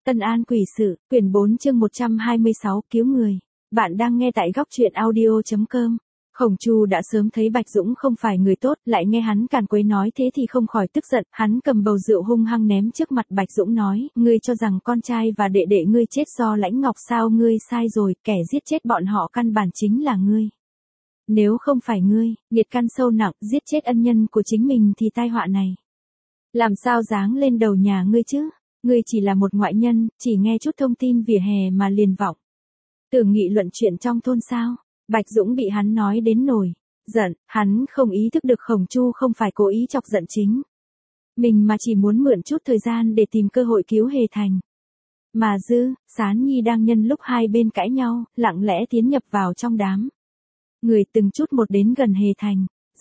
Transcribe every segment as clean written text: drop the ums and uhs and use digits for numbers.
Tân An quỷ sự, quyển 4 chương 126 cứu người. Bạn đang nghe tại góc truyện audio.com. Khổng Chu đã sớm thấy Bạch Dũng không phải người tốt, lại nghe hắn càn quấy nói thế thì không khỏi tức giận, hắn cầm bầu rượu hung hăng ném trước mặt Bạch Dũng nói, ngươi cho rằng con trai và đệ đệ ngươi chết do Lãnh Ngọc sao? Ngươi sai rồi, kẻ giết chết bọn họ căn bản chính là ngươi. Nếu không phải ngươi, nghiệt căn sâu nặng, giết chết ân nhân của chính mình thì tai họa này làm sao giáng lên đầu nhà ngươi chứ? Ngươi chỉ là một ngoại nhân, chỉ nghe chút thông tin vỉa hè mà liền vọng tưởng nghị luận chuyện trong thôn sao? Bạch Dũng bị hắn nói đến nổi giận, hắn không ý thức được Khổng Chu không phải cố ý chọc giận chính mình mà chỉ muốn mượn chút thời gian để tìm cơ hội cứu Hề Thành. Mà Dư, Sán Nhi đang nhân lúc hai bên cãi nhau, lặng lẽ tiến nhập vào trong đám người từng chút một đến gần Hề Thành.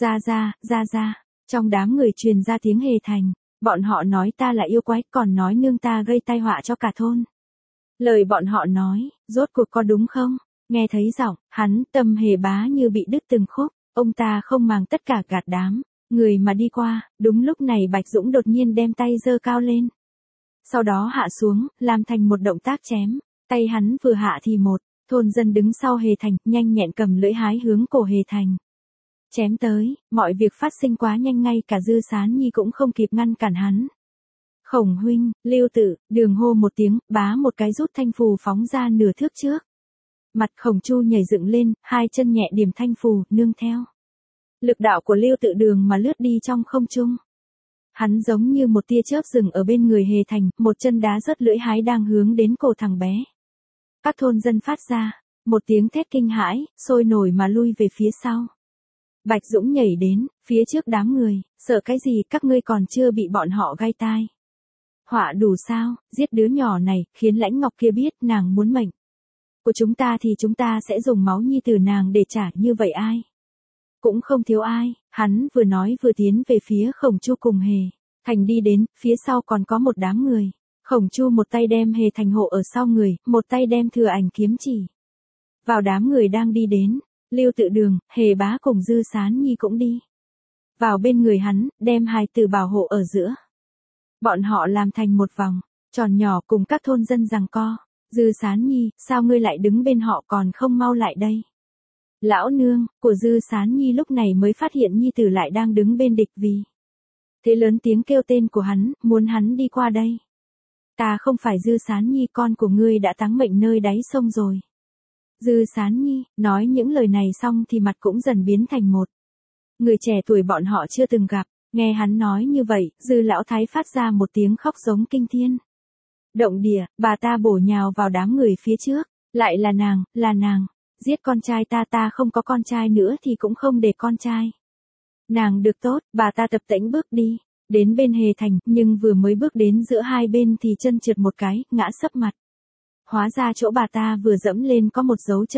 Ra, trong đám người truyền ra tiếng Hề Thành, bọn họ nói ta là yêu quái, còn nói nương ta gây tai họa cho cả thôn. Lời bọn họ nói, rốt cuộc có đúng không? Nghe thấy giọng, hắn tâm Hề bá như bị đứt từng khúc, ông ta không màng tất cả gạt đám người mà đi qua. Đúng lúc này Bạch Dũng đột nhiên đem tay giơ cao lên, sau đó hạ xuống, làm thành một động tác chém. Tay hắn vừa hạ thì một thôn dân đứng sau Hề Thành, nhanh nhẹn cầm lưỡi hái hướng cổ Hề Thành chém tới. Mọi việc phát sinh quá nhanh, ngay cả Dư Sán Nhi cũng không kịp ngăn cản hắn. Khổng huynh, Lưu Tự, Đường hô một tiếng, bá một cái rút thanh phù phóng ra nửa thước trước. Mặt Khổng Chu nhảy dựng lên, hai chân nhẹ điểm thanh phù, nương theo lực đạo của Lưu Tự Đường mà lướt đi trong không trung. Hắn giống như một tia chớp dừng ở bên người Hề Thành, một chân đá rớt lưỡi hái đang hướng đến cổ thằng bé. Các thôn dân phát ra một tiếng thét kinh hãi, sôi nổi mà lui về phía sau. Bạch Dũng nhảy đến phía trước đám người, sợ cái gì, các ngươi còn chưa bị bọn họ gai tai họa đủ sao? Giết đứa nhỏ này, khiến Lãnh Ngọc kia biết nàng muốn mệnh của chúng ta thì chúng ta sẽ dùng máu nhi tử nàng để trả, như vậy ai cũng không thiếu ai. Hắn vừa nói vừa tiến về phía Khổng Chu cùng Hề Thành đi đến, phía sau còn có một đám người. Khổng Chu một tay đem Hề Thành hộ ở sau người, một tay đem Thừa Ảnh kiếm chỉ vào đám người đang đi đến. Lưu Tự Đường, Hề bá cùng Dư Sán Nhi cũng đi vào bên người hắn, đem hai tử bảo hộ ở giữa. Bọn họ làm thành một vòng tròn nhỏ cùng các thôn dân giằng co. Dư Sán Nhi, sao ngươi lại đứng bên họ còn không mau lại đây? Lão nương của Dư Sán Nhi lúc này mới phát hiện nhi tử lại đang đứng bên địch, vì thế lớn tiếng kêu tên của hắn, muốn hắn đi qua đây. Ta không phải Dư Sán Nhi, con của ngươi đã táng mệnh nơi đáy sông rồi. Dư Sán Nhi nói những lời này xong thì mặt cũng dần biến thành một người trẻ tuổi bọn họ chưa từng gặp. Nghe hắn nói như vậy, Dư lão thái phát ra một tiếng khóc giống kinh thiên động địa. Bà ta bổ nhào vào đám người phía trước. Lại là nàng, giết con trai ta không có con trai nữa thì cũng không để con trai nàng được tốt. Bà ta tập tễnh bước đi đến bên Hề Thành, nhưng vừa mới bước đến giữa hai bên thì chân trượt một cái, ngã sấp mặt. Hóa ra chỗ bà ta vừa dẫm lên có một dấu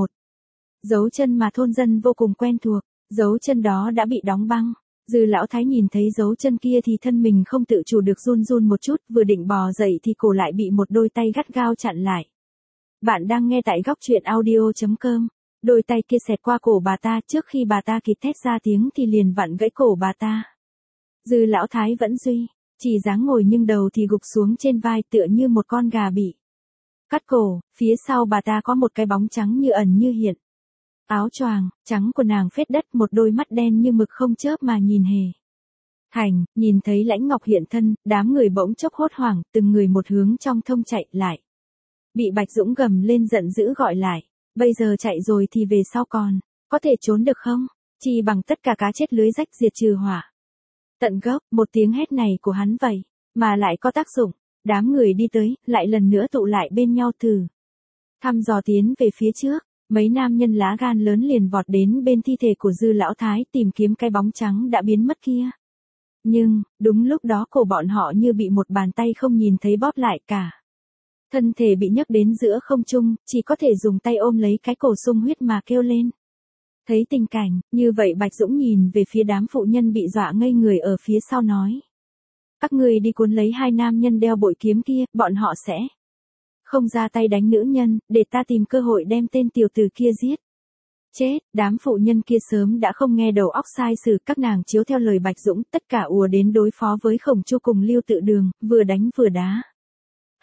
chân mà thôn dân vô cùng quen thuộc. Dấu chân đó đã bị đóng băng. Dư lão thái nhìn thấy dấu chân kia thì thân mình không tự chủ được run một chút, vừa định bò dậy thì cổ lại bị một đôi tay gắt gao chặn lại. Bạn đang nghe tại góc truyện audio.com. Đôi tay kia xẹt qua cổ bà ta, trước khi bà ta kịp thét ra tiếng thì liền vặn gãy cổ bà ta. Dư lão thái vẫn chỉ dáng ngồi nhưng đầu thì gục xuống trên vai, tựa như một con gà bị cắt cổ. Phía sau bà ta có một cái bóng trắng như ẩn như hiện. Áo choàng trắng của nàng phết đất, một đôi mắt đen như mực không chớp mà nhìn Hề Thành. Nhìn thấy Lãnh Ngọc hiện thân, đám người bỗng chốc hốt hoảng, từng người một hướng trong thông chạy lại. Bị Bạch Dũng gầm lên giận dữ gọi lại. Bây giờ chạy rồi thì về sau còn có thể trốn được không? Chỉ bằng tất cả cá chết lưới rách diệt trừ hỏa tận gốc. Một tiếng hét này của hắn vậy mà lại có tác dụng. Đám người đi tới, lại lần nữa tụ lại bên nhau thử thăm dò tiến về phía trước. Mấy nam nhân lá gan lớn liền vọt đến bên thi thể của Dư lão thái, tìm kiếm cái bóng trắng đã biến mất kia. Nhưng, đúng lúc đó cổ bọn họ như bị một bàn tay không nhìn thấy bóp lại, cả thân thể bị nhấc đến giữa không trung, chỉ có thể dùng tay ôm lấy cái cổ sung huyết mà kêu lên. Thấy tình cảnh như vậy, Bạch Dũng nhìn về phía đám phụ nhân bị dọa ngây người ở phía sau nói. Các ngươi đi cuốn lấy hai nam nhân đeo bội kiếm kia, bọn họ sẽ không ra tay đánh nữ nhân, để ta tìm cơ hội đem tên tiểu tử kia giết. Chết, đám phụ nhân kia sớm đã không nghe đầu óc sai sử, các nàng chiếu theo lời Bạch Dũng, tất cả ùa đến đối phó với Khổng Chu cùng Lưu Tự Đường, vừa đánh vừa đá.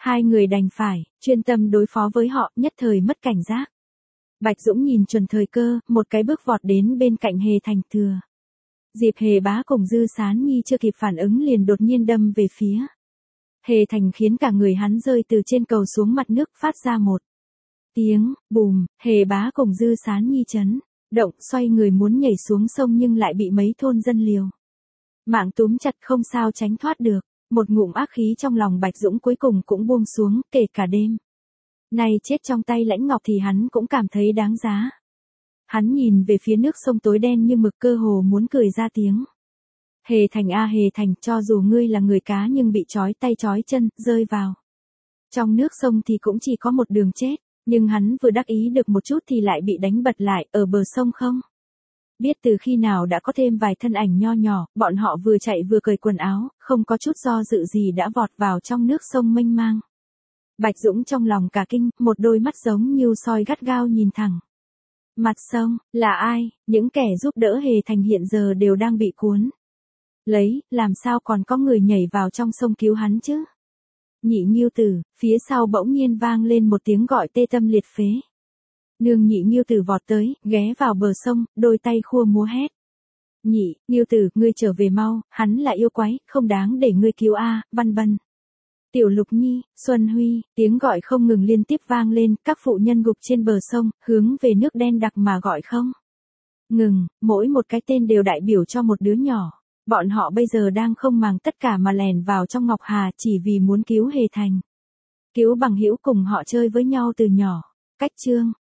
Hai người đành phải, chuyên tâm đối phó với họ, nhất thời mất cảnh giác. Bạch Dũng nhìn chuẩn thời cơ, một cái bước vọt đến bên cạnh Hề Thành thừa. Dịp Hề Bá cùng Dư Sán Nhi chưa kịp phản ứng liền đột nhiên đâm về phía Hề Thành, khiến cả người hắn rơi từ trên cầu xuống mặt nước, phát ra một tiếng bùm. Hề Bá cùng Dư Sán Nhi chấn động, xoay người muốn nhảy xuống sông nhưng lại bị mấy thôn dân liều mạng túm chặt, không sao tránh thoát được. Một ngụm ác khí trong lòng Bạch Dũng cuối cùng cũng buông xuống, kể cả đêm nay chết trong tay Lãnh Ngọc thì hắn cũng cảm thấy đáng giá. Hắn nhìn về phía nước sông tối đen như mực, cơ hồ muốn cười ra tiếng. Hề Thành a Hề Thành, cho dù ngươi là người cá nhưng bị trói tay trói chân, rơi vào trong nước sông thì cũng chỉ có một đường chết. Nhưng hắn vừa đắc ý được một chút thì lại bị đánh bật lại, ở bờ sông không biết từ khi nào đã có thêm vài thân ảnh nho nhỏ, bọn họ vừa chạy vừa cởi quần áo, không có chút do dự gì đã vọt vào trong nước sông mênh mang. Bạch Dũng trong lòng cả kinh, một đôi mắt giống như soi gắt gao nhìn thẳng mặt sông. Là ai? Những kẻ giúp đỡ Hề Thành hiện giờ đều đang bị cuốn lấy, làm sao còn có người nhảy vào trong sông cứu hắn chứ? Nhị Nghiêu Tử, phía sau bỗng nhiên vang lên một tiếng gọi tê tâm liệt phế. Nương Nhị Nghiêu Tử vọt tới, ghé vào bờ sông, đôi tay khua múa hét. Nhị Nghiêu Tử, ngươi trở về mau, hắn là yêu quái, không đáng để ngươi cứu a. Văn Bân, Tiểu Lục Nhi, Xuân Huy, tiếng gọi không ngừng liên tiếp vang lên, các phụ nhân gục trên bờ sông, hướng về nước đen đặc mà gọi không ngừng, mỗi một cái tên đều đại biểu cho một đứa nhỏ. Bọn họ bây giờ đang không màng tất cả mà lèn vào trong Ngọc Hà chỉ vì muốn cứu Hề Thành. Cứu bằng hữu cùng họ chơi với nhau từ nhỏ. Cách chương